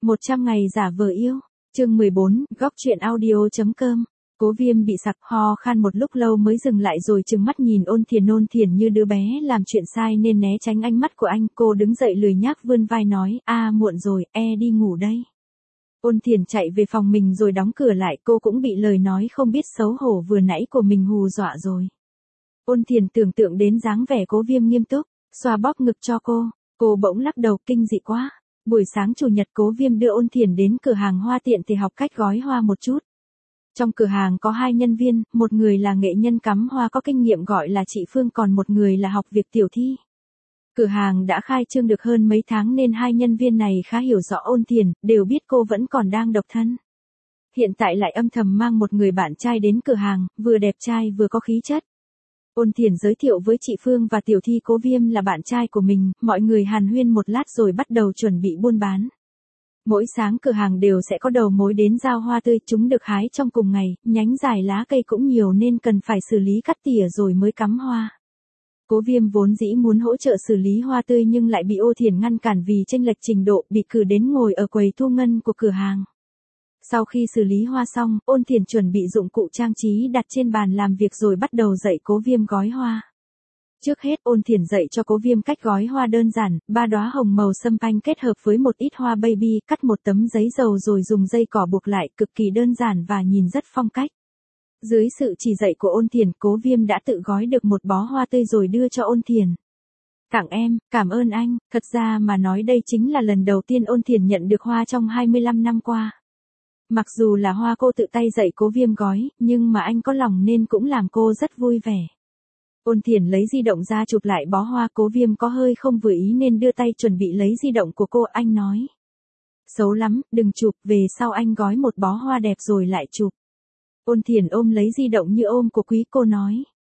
100 ngày giả vờ yêu. Chương 14, góc truyện audio.com. Cố Viêm bị sặc ho khan một lúc lâu mới dừng lại rồi trừng mắt nhìn Ôn Thiền như đứa bé làm chuyện sai nên né tránh ánh mắt của anh. Cô đứng dậy lười nhác vươn vai nói, muộn rồi, đi ngủ đây. Ôn Thiền chạy về phòng mình rồi đóng cửa lại, cô cũng bị lời nói không biết xấu hổ vừa nãy của mình hù dọa rồi. Ôn Thiền tưởng tượng đến dáng vẻ Cố Viêm nghiêm túc, xoa bóp ngực cho cô bỗng lắc đầu, kinh dị quá. Buổi sáng chủ nhật Cố Viêm đưa Ôn Thiền đến cửa hàng hoa tiện thể học cách gói hoa một chút. Trong cửa hàng có 2 nhân viên, một người là nghệ nhân cắm hoa có kinh nghiệm gọi là chị Phương, còn một người là học việc Tiểu Thi. Cửa hàng đã khai trương được hơn mấy tháng nên 2 nhân viên này khá hiểu rõ Ôn Thiền, đều biết cô vẫn còn đang độc thân. Hiện tại lại âm thầm mang một người bạn trai đến cửa hàng, vừa đẹp trai vừa có khí chất. Ôn Thiền giới thiệu với chị Phương và Tiểu Thi Cố Viêm là bạn trai của mình, mọi người hàn huyên một lát rồi bắt đầu chuẩn bị buôn bán. Mỗi sáng cửa hàng đều sẽ có đầu mối đến giao hoa tươi, chúng được hái trong cùng ngày, nhánh dài lá cây cũng nhiều nên cần phải xử lý cắt tỉa rồi mới cắm hoa. Cố Viêm vốn dĩ muốn hỗ trợ xử lý hoa tươi nhưng lại bị Ôn Thiền ngăn cản vì chênh lệch trình độ, bị cử đến ngồi ở quầy thu ngân của cửa hàng. Sau khi xử lý hoa xong, Ôn Thiền chuẩn bị dụng cụ trang trí đặt trên bàn làm việc rồi bắt đầu dạy Cố Viêm gói hoa. Trước hết Ôn Thiền dạy cho Cố Viêm cách gói hoa đơn giản, 3 đóa hồng màu sâm panh kết hợp với một ít hoa baby, cắt một tấm giấy dầu rồi dùng dây cỏ buộc lại, cực kỳ đơn giản và nhìn rất phong cách. Dưới sự chỉ dạy của Ôn Thiền, Cố Viêm đã tự gói được một bó hoa tươi rồi đưa cho Ôn Thiền. Tặng em, cảm ơn anh. Thật ra mà nói đây chính là lần đầu tiên Ôn Thiền nhận được hoa trong 25 năm qua. Mặc dù là hoa cô tự tay dạy Cố Viêm gói, nhưng mà anh có lòng nên cũng làm cô rất vui vẻ. Ôn Thiền lấy di động ra chụp lại bó hoa, Cố Viêm có hơi không vừa ý nên đưa tay chuẩn bị lấy di động của cô, anh nói. Xấu lắm, đừng chụp, về sau anh gói một bó hoa đẹp rồi lại chụp. Ôn Thiền ôm lấy di động như ôm của quý, cô nói.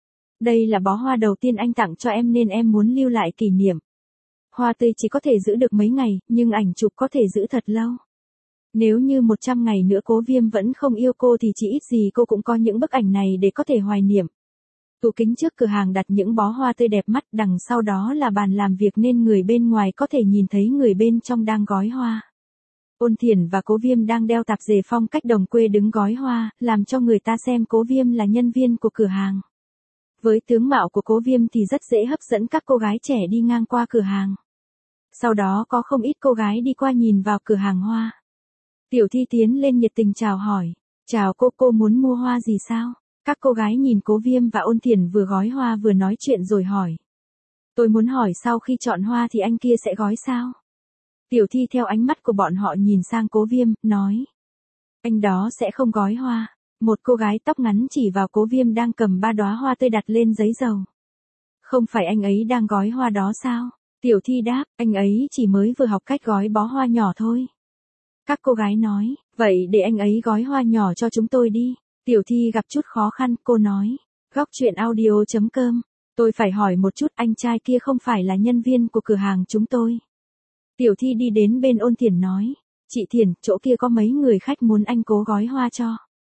Đây là bó hoa đầu tiên anh tặng cho em nên em muốn lưu lại kỷ niệm. Hoa tươi chỉ có thể giữ được mấy ngày, nhưng ảnh chụp có thể giữ thật lâu. Nếu như 100 ngày nữa Cố Viêm vẫn không yêu cô thì chỉ ít gì cô cũng có những bức ảnh này để có thể hoài niệm. Tủ kính trước cửa hàng đặt những bó hoa tươi đẹp mắt, đằng sau đó là bàn làm việc nên người bên ngoài có thể nhìn thấy người bên trong đang gói hoa. Ôn Thiền và Cố Viêm đang đeo tạp dề phong cách đồng quê đứng gói hoa, làm cho người ta xem Cố Viêm là nhân viên của cửa hàng. Với tướng mạo của Cố Viêm thì rất dễ hấp dẫn các cô gái trẻ đi ngang qua cửa hàng. Sau đó có không ít cô gái đi qua nhìn vào cửa hàng hoa. Tiểu Thi tiến lên nhiệt tình chào hỏi. Chào cô muốn mua hoa gì sao? Các cô gái nhìn Cố Viêm và Ôn Thiền vừa gói hoa vừa nói chuyện rồi hỏi. Tôi muốn hỏi sau khi chọn hoa thì anh kia sẽ gói sao? Tiểu Thi theo ánh mắt của bọn họ nhìn sang Cố Viêm, nói. Anh đó sẽ không gói hoa. Một cô gái tóc ngắn chỉ vào Cố Viêm đang cầm 3 đóa hoa tươi đặt lên giấy dầu. Không phải anh ấy đang gói hoa đó sao? Tiểu Thi đáp, anh ấy chỉ mới vừa học cách gói bó hoa nhỏ thôi. Các cô gái nói, vậy để anh ấy gói hoa nhỏ cho chúng tôi đi. Tiểu Thi gặp chút khó khăn, cô nói. Góc truyện audio.com. Tôi phải hỏi một chút, anh trai kia không phải là nhân viên của cửa hàng chúng tôi. Tiểu Thi đi đến bên Ôn Thiền nói. Chị Thiền, chỗ kia có mấy người khách muốn anh Cố gói hoa cho.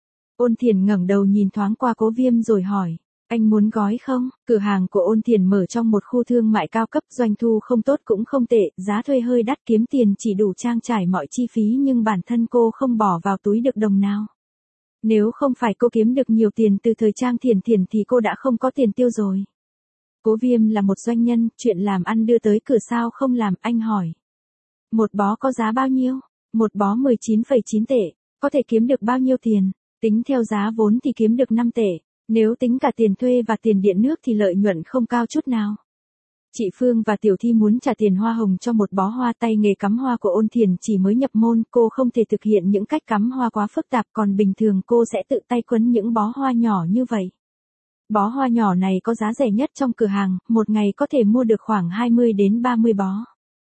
Ôn Thiền ngẩng đầu nhìn thoáng qua Cố Viêm rồi hỏi. Anh muốn gói không? Cửa hàng của Ôn Thiền mở trong một khu thương mại cao cấp, doanh thu không tốt cũng không tệ, giá thuê hơi đắt, kiếm tiền chỉ đủ trang trải mọi chi phí nhưng bản thân cô không bỏ vào túi được đồng nào. Nếu không phải cô kiếm được nhiều tiền từ thời Trang Thiền thì cô đã không có tiền tiêu rồi. Cố Viêm là một doanh nhân, chuyện làm ăn đưa tới cửa sao không làm, anh hỏi. Một bó có giá bao nhiêu? Một bó 19,9 tệ, có thể kiếm được bao nhiêu tiền? Tính theo giá vốn thì kiếm được 5 tệ, nếu tính cả tiền thuê và tiền điện nước thì lợi nhuận không cao chút nào. Chị Phương và Tiểu Thi muốn trả tiền hoa hồng cho một bó hoa, tay nghề cắm hoa của Ôn Thiền chỉ mới nhập môn, cô không thể thực hiện những cách cắm hoa quá phức tạp, còn bình thường cô sẽ tự tay quấn những bó hoa nhỏ như vậy. Bó hoa nhỏ này có giá rẻ nhất trong cửa hàng, một ngày có thể mua được khoảng 20 đến 30 bó.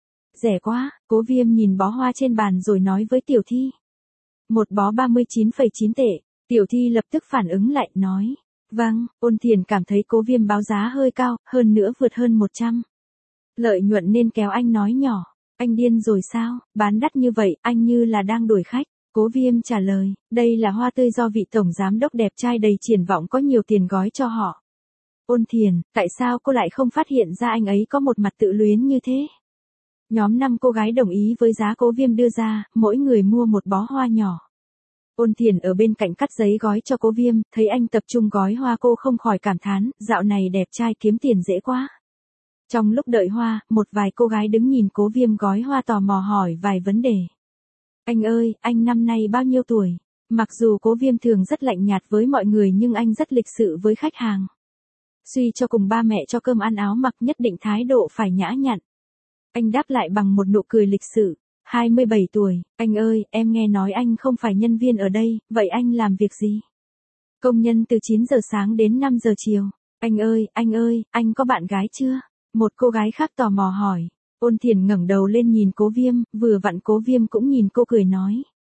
Rẻ quá, Cố Viêm nhìn bó hoa trên bàn rồi nói với Tiểu Thi. Một bó 39,9 tệ, Tiểu Thi lập tức phản ứng lại, nói. Vâng, Ôn Thiền cảm thấy Cố Viêm báo giá hơi cao, hơn nữa vượt hơn 100. Lợi nhuận nên kéo anh nói nhỏ. Anh điên rồi sao, bán đắt như vậy, anh như là đang đuổi khách. Cố Viêm trả lời, đây là hoa tươi do vị tổng giám đốc đẹp trai đầy triển vọng có nhiều tiền gói cho họ. Ôn Thiền, tại sao cô lại không phát hiện ra anh ấy có một mặt tự luyến như thế? Nhóm 5 cô gái đồng ý với giá Cố Viêm đưa ra, mỗi người mua một bó hoa nhỏ. Ôn Thiền ở bên cạnh cắt giấy gói cho Cố Viêm, thấy anh tập trung gói hoa cô không khỏi cảm thán, dạo này đẹp trai kiếm tiền dễ quá. Trong lúc đợi hoa, một vài cô gái đứng nhìn Cố Viêm gói hoa tò mò hỏi vài vấn đề. Anh ơi, anh năm nay bao nhiêu tuổi? Mặc dù Cố Viêm thường rất lạnh nhạt với mọi người nhưng anh rất lịch sự với khách hàng. Suy cho cùng ba mẹ cho cơm ăn áo mặc nhất định thái độ phải nhã nhặn. Anh đáp lại bằng một nụ cười lịch sự. 27 tuổi, anh ơi, em nghe nói anh không phải nhân viên ở đây, vậy anh làm việc gì? Công nhân từ 9 giờ sáng đến 5 giờ chiều. Anh ơi, anh có bạn gái chưa? Một cô gái khác tò mò hỏi. Ôn Thiền ngẩng đầu lên nhìn Cố Viêm, vừa vặn Cố Viêm cũng nhìn cô cười nói.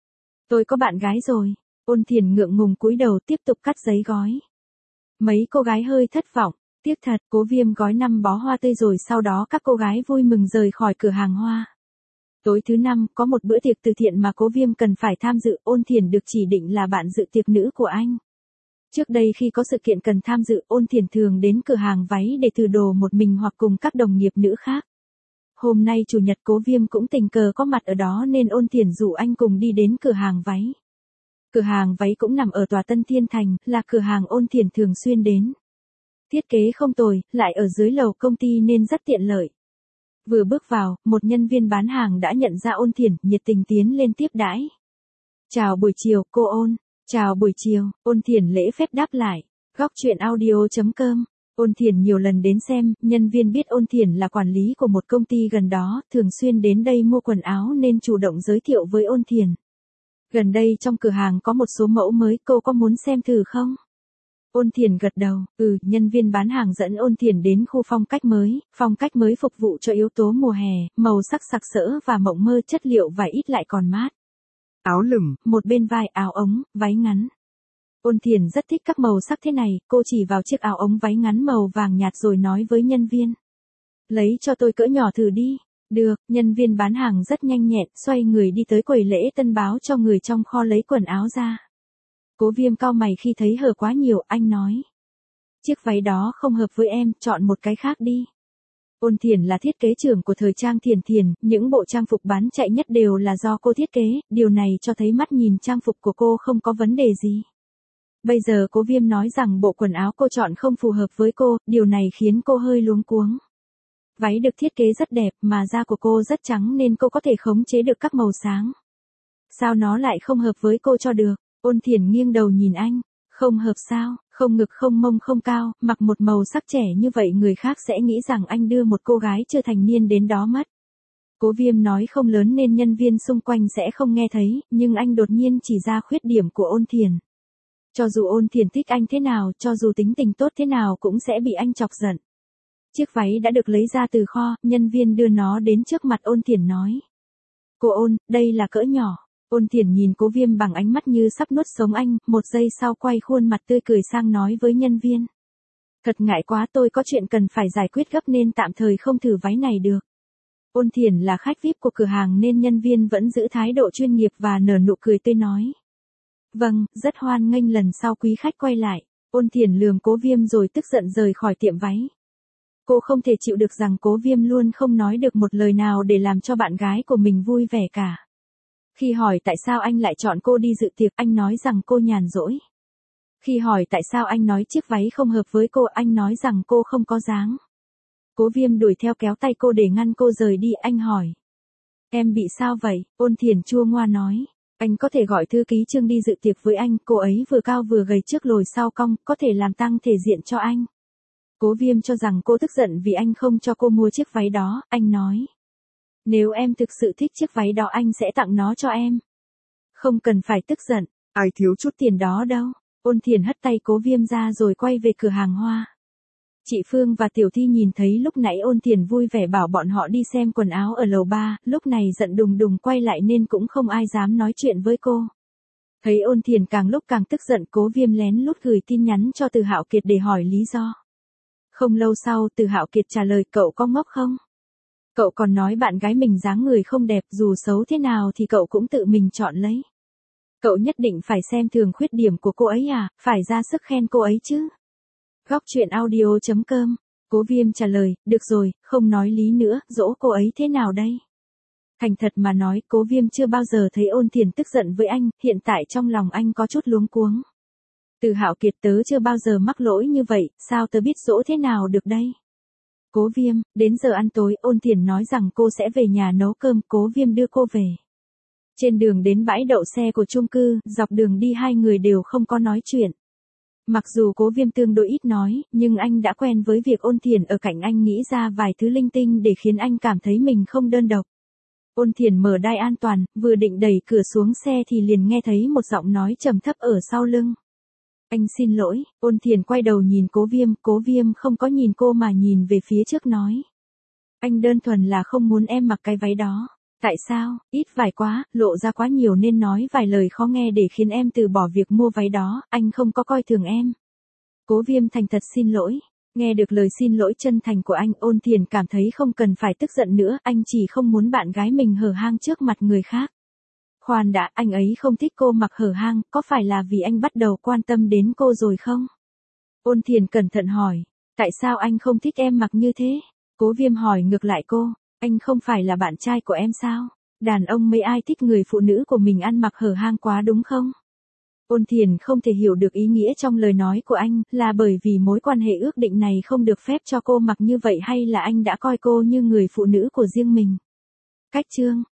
Tôi có bạn gái rồi. Ôn Thiền ngượng ngùng cúi đầu tiếp tục cắt giấy gói. Mấy cô gái hơi thất vọng. Tiếc thật, Cố Viêm gói 5 bó hoa tươi rồi sau đó các cô gái vui mừng rời khỏi cửa hàng hoa. Tối thứ 5, có một bữa tiệc từ thiện mà Cố Viêm cần phải tham dự, Ôn Thiền được chỉ định là bạn dự tiệc nữ của anh. Trước đây khi có sự kiện cần tham dự, Ôn Thiền thường đến cửa hàng váy để thử đồ một mình hoặc cùng các đồng nghiệp nữ khác. Hôm nay chủ nhật Cố Viêm cũng tình cờ có mặt ở đó nên Ôn Thiền rủ anh cùng đi đến cửa hàng váy. Cửa hàng váy cũng nằm ở tòa Tân Thiên Thành, là cửa hàng Ôn Thiền thường xuyên đến. Thiết kế không tồi, lại ở dưới lầu công ty nên rất tiện lợi. Vừa bước vào, một nhân viên bán hàng đã nhận ra Ôn Thiền, nhiệt tình tiến lên tiếp đãi. Chào buổi chiều, cô Ôn. Chào buổi chiều, Ôn Thiền lễ phép đáp lại. Góc truyện audio.com. Ôn Thiền nhiều lần đến xem, nhân viên biết Ôn Thiền là quản lý của một công ty gần đó, thường xuyên đến đây mua quần áo nên chủ động giới thiệu với Ôn Thiền. Gần đây trong cửa hàng có một số mẫu mới, cô có muốn xem thử không? Ôn Thiền gật đầu, nhân viên bán hàng dẫn Ôn Thiền đến khu phong cách mới phục vụ cho yếu tố mùa hè, màu sắc sặc sỡ và mộng mơ, chất liệu vải ít lại còn mát. Áo lửng, một bên vai, áo ống, váy ngắn. Ôn Thiền rất thích các màu sắc thế này, cô chỉ vào chiếc áo ống váy ngắn màu vàng nhạt rồi nói với nhân viên. Lấy cho tôi cỡ nhỏ thử đi. Được, nhân viên bán hàng rất nhanh nhẹn, xoay người đi tới quầy lễ tân báo cho người trong kho lấy quần áo ra. Cố Viêm cau mày khi thấy hở quá nhiều, anh nói. Chiếc váy đó không hợp với em, chọn một cái khác đi. Ôn Thiền là thiết kế trưởng của thời trang Thiền, những bộ trang phục bán chạy nhất đều là do cô thiết kế, điều này cho thấy mắt nhìn trang phục của cô không có vấn đề gì. Bây giờ Cố Viêm nói rằng bộ quần áo cô chọn không phù hợp với cô, điều này khiến cô hơi luống cuống. Váy được thiết kế rất đẹp mà da của cô rất trắng nên cô có thể khống chế được các màu sáng. Sao nó lại không hợp với cô cho được? Ôn Thiền nghiêng đầu nhìn anh. Không hợp sao, không ngực không mông không cao, mặc một màu sắc trẻ như vậy người khác sẽ nghĩ rằng anh đưa một cô gái chưa thành niên đến đó mất. Cố Viêm nói không lớn nên nhân viên xung quanh sẽ không nghe thấy, nhưng anh đột nhiên chỉ ra khuyết điểm của Ôn Thiền. Cho dù Ôn Thiền thích anh thế nào, cho dù tính tình tốt thế nào cũng sẽ bị anh chọc giận. Chiếc váy đã được lấy ra từ kho, nhân viên đưa nó đến trước mặt Ôn Thiền nói. Cô Ôn, đây là cỡ nhỏ. Ôn Thiền nhìn Cố Viêm bằng ánh mắt như sắp nuốt sống anh, một giây sau quay khuôn mặt tươi cười sang nói với nhân viên. Thật ngại quá, tôi có chuyện cần phải giải quyết gấp nên tạm thời không thử váy này được. Ôn Thiền là khách VIP của cửa hàng nên nhân viên vẫn giữ thái độ chuyên nghiệp và nở nụ cười tươi nói. Vâng, rất hoan nghênh lần sau quý khách quay lại. Ôn Thiền lườm Cố Viêm rồi tức giận rời khỏi tiệm váy. Cô không thể chịu được rằng Cố Viêm luôn không nói được một lời nào để làm cho bạn gái của mình vui vẻ cả. Khi hỏi tại sao anh lại chọn cô đi dự tiệc, anh nói rằng cô nhàn rỗi. Khi hỏi tại sao anh nói chiếc váy không hợp với cô, anh nói rằng cô không có dáng. Cố Viêm đuổi theo kéo tay cô để ngăn cô rời đi, anh hỏi. Em bị sao vậy? Ôn Thiền chua ngoa nói. Anh có thể gọi thư ký Trương đi dự tiệc với anh, cô ấy vừa cao vừa gầy trước lồi sau cong, có thể làm tăng thể diện cho anh. Cố Viêm cho rằng cô tức giận vì anh không cho cô mua chiếc váy đó, anh nói. Nếu em thực sự thích chiếc váy đó anh sẽ tặng nó cho em. Không cần phải tức giận, ai thiếu chút tiền đó đâu. Ôn Thiền hất tay Cố Viêm ra rồi quay về cửa hàng hoa. Chị Phương và Tiểu Thi nhìn thấy lúc nãy Ôn Thiền vui vẻ bảo bọn họ đi xem quần áo ở lầu 3, lúc này giận đùng đùng quay lại nên cũng không ai dám nói chuyện với cô. Thấy Ôn Thiền càng lúc càng tức giận, Cố Viêm lén lút gửi tin nhắn cho Từ Hạo Kiệt để hỏi lý do. Không lâu sau Từ Hạo Kiệt trả lời, cậu có ngốc không? Cậu còn nói bạn gái mình dáng người không đẹp, dù xấu thế nào thì cậu cũng tự mình chọn lấy. Cậu nhất định phải xem thường khuyết điểm của cô ấy à, phải ra sức khen cô ấy chứ. Góc truyện audio.com Cố Viêm trả lời, được rồi, không nói lý nữa, dỗ cô ấy thế nào đây? Thành thật mà nói, Cố Viêm chưa bao giờ thấy Ôn Thiền tức giận với anh, hiện tại trong lòng anh có chút luống cuống. Từ Hạo Kiệt, tớ chưa bao giờ mắc lỗi như vậy, sao tớ biết dỗ thế nào được đây? Cố Viêm, đến giờ ăn tối, Ôn Thiền nói rằng cô sẽ về nhà nấu cơm, Cố Viêm đưa cô về. Trên đường đến bãi đậu xe của chung cư, dọc đường đi hai người đều không có nói chuyện. Mặc dù Cố Viêm tương đối ít nói, nhưng anh đã quen với việc Ôn Thiền ở cạnh anh nghĩ ra vài thứ linh tinh để khiến anh cảm thấy mình không đơn độc. Ôn Thiền mở đai an toàn, vừa định đẩy cửa xuống xe thì liền nghe thấy một giọng nói trầm thấp ở sau lưng. Anh xin lỗi, Ôn Thiền quay đầu nhìn Cố Viêm không có nhìn cô mà nhìn về phía trước nói. Anh đơn thuần là không muốn em mặc cái váy đó. Tại sao, ít vải quá, lộ ra quá nhiều nên nói vài lời khó nghe để khiến em từ bỏ việc mua váy đó, anh không có coi thường em. Cố Viêm thành thật xin lỗi. Nghe được lời xin lỗi chân thành của anh, Ôn Thiền cảm thấy không cần phải tức giận nữa, anh chỉ không muốn bạn gái mình hở hang trước mặt người khác. Khoan đã, anh ấy không thích cô mặc hở hang, có phải là vì anh bắt đầu quan tâm đến cô rồi không? Ôn Thiền cẩn thận hỏi, tại sao anh không thích em mặc như thế? Cố Viêm hỏi ngược lại cô, anh không phải là bạn trai của em sao? Đàn ông mấy ai thích người phụ nữ của mình ăn mặc hở hang quá đúng không? Ôn Thiền không thể hiểu được ý nghĩa trong lời nói của anh, là bởi vì mối quan hệ ước định này không được phép cho cô mặc như vậy hay là anh đã coi cô như người phụ nữ của riêng mình? Cách chương